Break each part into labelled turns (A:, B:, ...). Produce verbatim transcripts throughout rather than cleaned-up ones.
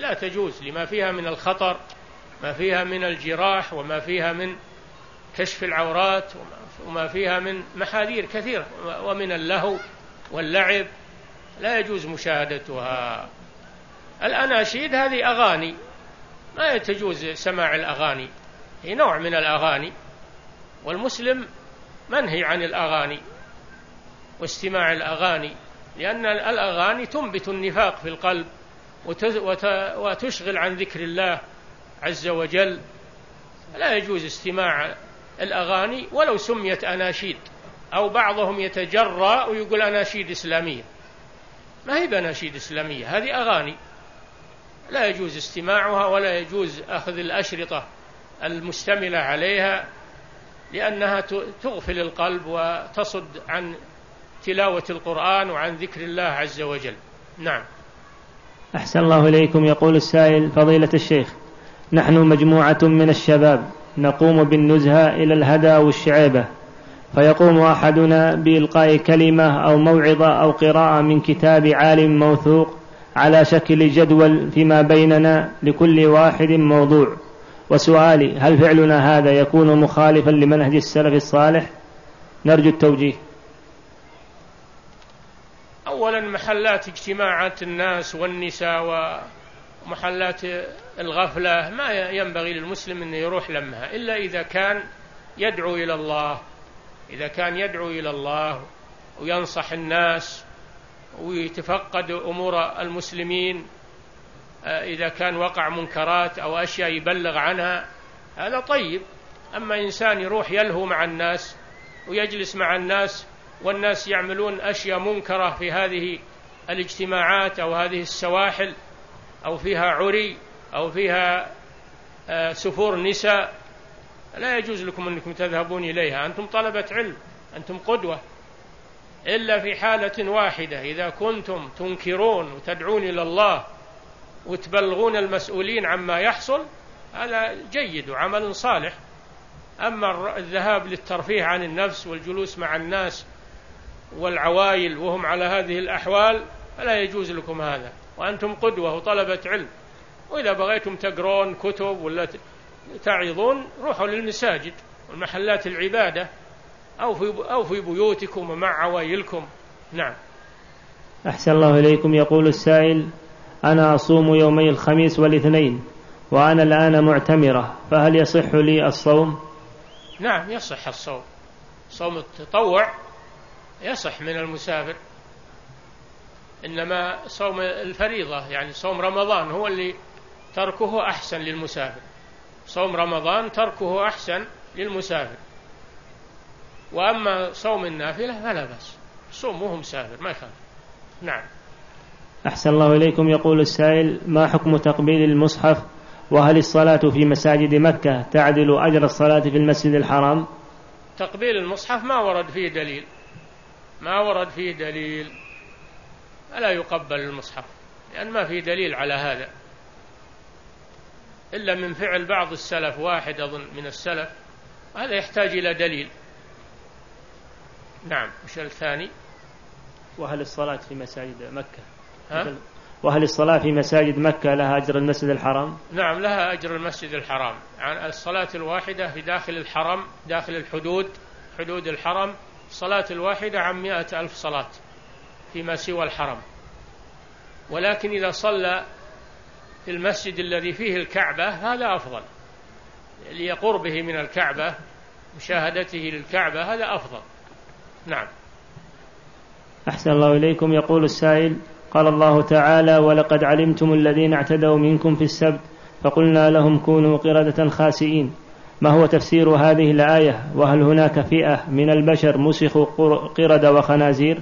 A: لا تجوز لما فيها من الخطر، ما فيها من الجراح، وما فيها من كشف العورات، وما فيها من محاذير كثيرة، ومن اللهو واللعب، لا يجوز مشاهدتها. الأناشيد هذه أغاني، ما تجوز سماع الأغاني، هي نوع من الأغاني، والمسلم منهي عن الأغاني واستماع الأغاني، لأن الأغاني تنبت النفاق في القلب وتشغل عن ذكر الله عز وجل. لا يجوز استماع الأغاني ولو سميت أناشيد، أو بعضهم يتجرأ ويقول أناشيد إسلامية، ما هي بأناشيد إسلامية، هذه أغاني، لا يجوز استماعها ولا يجوز أخذ الأشرطة المستملة عليها، لأنها تغفل القلب وتصد عن تلاوة القرآن وعن ذكر الله عز وجل. نعم.
B: أحسن الله إليكم. يقول السائل: فضيلة الشيخ، نحن مجموعة من الشباب نقوم بالنزهة إلى الهدى والشعيبة، فيقوم أحدنا بإلقاء كلمة أو موعظة أو قراءة من كتاب عالم موثوق على شكل جدول فيما بيننا، لكل واحد موضوع، وسؤالي: هل فعلنا هذا يكون مخالفا لمنهج السلف الصالح؟ نرجو التوجيه.
A: أولا، محلات اجتماعات الناس والنساء ومحلات الغفلة ما ينبغي للمسلم أن يروح لمها، إلا إذا كان يدعو إلى الله، إذا كان يدعو إلى الله وينصح الناس ويتفقد أمور المسلمين، إذا كان وقع منكرات أو أشياء يبلغ عنها، هذا طيب. أما إنسان يروح يلهو مع الناس ويجلس مع الناس والناس يعملون أشياء منكرة في هذه الاجتماعات أو هذه السواحل، أو فيها عري أو فيها سفور نساء، لا يجوز لكم أنكم تذهبون إليها. أنتم طلبة علم، أنتم قدوة، إلا في حالة واحدة، إذا كنتم تنكرون وتدعون إلى الله وتبلغون المسؤولين عما يحصل، هذا جيد وعمل صالح. أما الذهاب للترفيه عن النفس والجلوس مع الناس والعوائل وهم على هذه الأحوال، فلا يجوز لكم هذا، وأنتم قدوة وطلبة علم. وإذا بغيتم تقرون كتب ولا تعظون، روحوا للمساجد والمحلات العبادة، أو في أو في بيوتكم ومع عوائلكم. نعم.
B: أحسن الله إليكم. يقول السائل: أنا أصوم يومي الخميس والاثنين، وأنا الآن معتمرة، فهل يصح لي الصوم؟
A: نعم، يصح الصوم. صوم التطوع يصح من المسافر، إنما صوم الفريضة يعني صوم رمضان هو اللي تركه أحسن للمسافر، صوم رمضان تركه أحسن للمسافر. وأما صوم النافلة فلا بأس، صوم وهو مسافر ما يخالف. نعم.
B: أحسن الله إليكم. يقول السائل: ما حكم تقبيل المصحف؟ وهل الصلاة في مساجد مكة تعدل أجر الصلاة في المسجد الحرام؟
A: تقبيل المصحف ما ورد فيه دليل، ما ورد فيه دليل، ألا يقبل المصحف، لأن ما فيه دليل على هذا، إلا من فعل بعض السلف، واحد أظن من السلف، هذا يحتاج إلى دليل. نعم. وش الثاني؟
B: وهل الصلاة في مساجد مكة
A: ها؟
B: وهل الصلاة في مساجد مكة لها أجر المسجد الحرام؟
A: نعم، لها أجر المسجد الحرام. عن الصلاة الواحدة في داخل الحرم، داخل الحدود، حدود الحرم، الصلاة الواحدة عن مئة ألف صلاة فيما سوى الحرم. ولكن إذا صلى في المسجد الذي فيه الكعبة هذا أفضل، لقربه من الكعبة، مشاهدته للكعبة، هذا أفضل. نعم.
B: أحسن الله إليكم. يقول السائل: قال الله تعالى: ولقد علمتم الذين اعتدوا منكم في السبت فقلنا لهم كونوا قردة خاسئين. ما هو تفسير هذه الآية؟ وهل هناك فئة من البشر مسخوا قردة وخنازير؟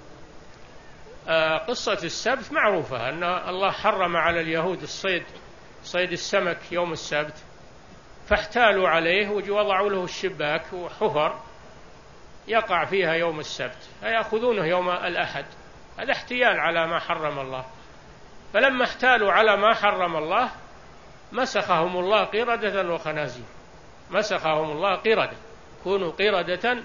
A: آه قصة السبت معروفة، أن الله حرم على اليهود الصيد، صيد السمك يوم السبت، فاحتالوا عليه ووضعوا له الشباك وحفر يقع فيها يوم السبت، فيأخذونه يوم الأحد. هذا احتيال على ما حرم الله، فلما احتالوا على ما حرم الله مسخهم الله قردة وخنازير، مسخهم الله قردة، كونوا قردة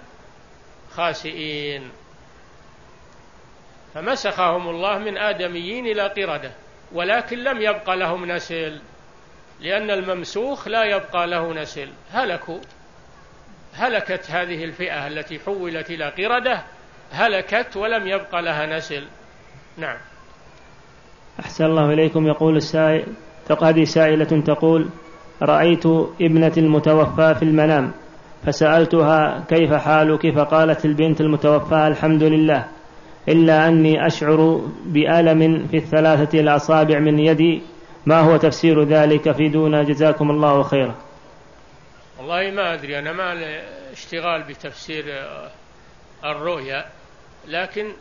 A: خاسئين، فمسخهم الله من آدميين إلى قردة، ولكن لم يبقى لهم نسل، لأن الممسوخ لا يبقى له نسل، هلكوا، هلكت هذه الفئة التي حولت إلى قردة، هلكت ولم يبقى لها نسل. نعم.
B: أحسن الله إليكم. يقول السائل، هذه سائلة تقول: رأيت ابنة المتوفى في المنام فسألتها كيف حالك، فقالت البنت المتوفى: الحمد لله، إلا أني أشعر بألم في الثلاثة الأصابع من يدي، ما هو تفسير ذلك؟ فيدونا جزاكم الله خيرا.
A: والله ما أدري، أنا ما لي اشتغال بتفسير الرؤيا، لكن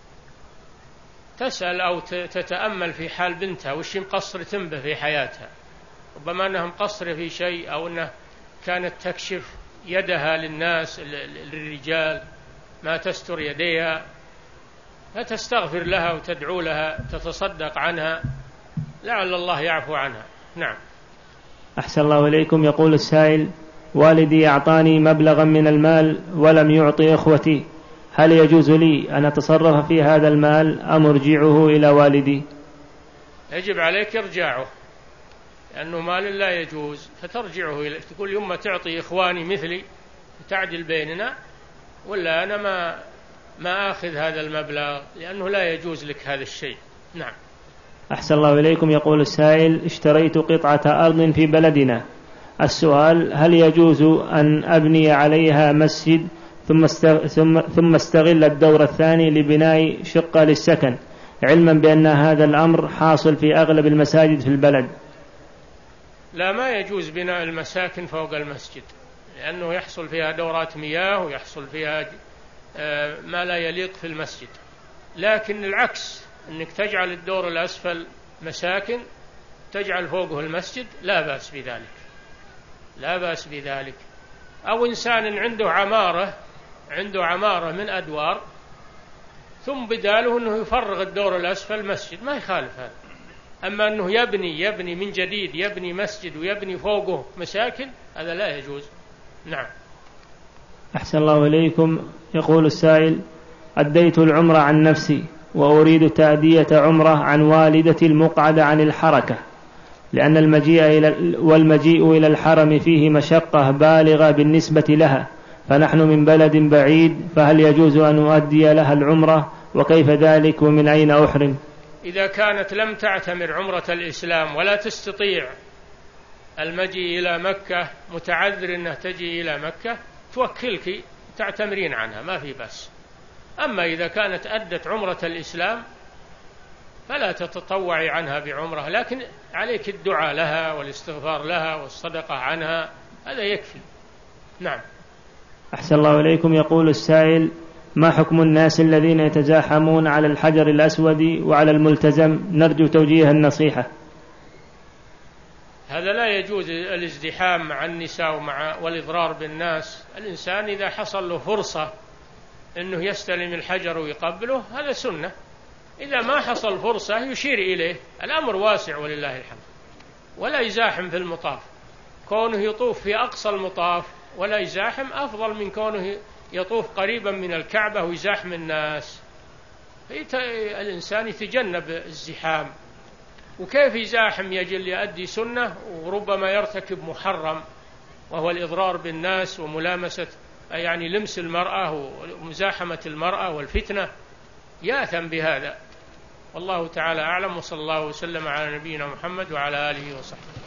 A: تسأل أو تتأمل في حال بنتها وش مقصر تنبه في حياتها، ربما أنها مقصرة في شيء، أو أنها كانت تكشف يدها للناس للرجال ما تستر يديها، فتستغفر لها وتدعو لها، تتصدق عنها، لعل الله يعفو عنها. نعم.
B: أحسن الله إليكم. يقول السائل: والدي أعطاني مبلغا من المال ولم يعطي إخوتي، هل يجوز لي أن أتصرف في هذا المال أم أرجعه إلى والدي؟
A: يجب عليك إرجاعه، لأنه مال لا يجوز، فترجعه إليه، تقول يما تعطي إخواني مثلي تعدل بيننا، ولا أنا ما ما آخذ هذا المبلغ، لأنه لا يجوز لك هذا الشيء. نعم.
B: أحسن الله إليكم. يقول السائل: اشتريت قطعة أرض في بلدنا، السؤال: هل يجوز أن أبني عليها مسجد ثم ثم استغل الدور الثاني لبناء شقة للسكن، علما بأن هذا الأمر حاصل في أغلب المساجد في البلد؟
A: لا، ما يجوز بناء المساكن فوق المسجد، لأنه يحصل فيها دورات مياه ويحصل فيها ما لا يليق في المسجد. لكن العكس، أنك تجعل الدور الأسفل مساكن تجعل فوقه المسجد، لا بأس بذلك، لا بأس بذلك. أو إنسان عنده عمارة عنده عمارة من أدوار، ثم بداله أنه يفرغ الدور الأسفل مسجد، ما يخالف هذا. أما أنه يبني يبني من جديد، يبني مسجد ويبني فوقه مساكن، هذا لا يجوز. نعم.
B: أحسن الله إليكم. يقول السائل: أديت العمرة عن نفسي وأريد تأدية عمرة عن والدتي المقعدة عن الحركة، لأن المجيء إلى والمجيء إلى الحرم فيه مشقة بالغة بالنسبة لها، فنحن من بلد بعيد، فهل يجوز أن أؤدي لها العمرة؟ وكيف ذلك؟ ومن أين أحرم؟
A: إذا كانت لم تعتمر عمرة الإسلام ولا تستطيع المجيء إلى مكة، متعذر أنها تجي إلى مكة، توكلك تعتمرين عنها، ما في بس. أما إذا كانت أدت عمرة الإسلام فلا تتطوعي عنها بعمرة، لكن عليك الدعاء لها والاستغفار لها والصدقة عنها، هذا يكفي. نعم.
B: أحسن الله إليكم. يقول السائل: ما حكم الناس الذين يتزاحمون على الحجر الأسود وعلى الملتزم؟ نرجو توجيه النصيحة.
A: هذا لا يجوز الازدحام مع النساء ومع والإضرار بالناس. الإنسان إذا حصل له فرصة أنه يستلم الحجر ويقبله، هذا سنة. إذا ما حصل فرصة يشير إليه، الأمر واسع ولله الحمد، ولا يزاحم في المطاف. كونه يطوف في أقصى المطاف ولا يزاحم أفضل من كونه يطوف قريبا من الكعبة ويزاحم الناس. الإنسان يتجنب الزحام، وكيف يزاحم؟ يجل يؤدي سنة وربما يرتكب محرم، وهو الإضرار بالناس وملامسة، يعني لمس المرأة ومزاحمة المرأة والفتنة، يأثم بهذا. والله تعالى أعلم، وصلى الله وسلم على نبينا محمد وعلى آله وصحبه.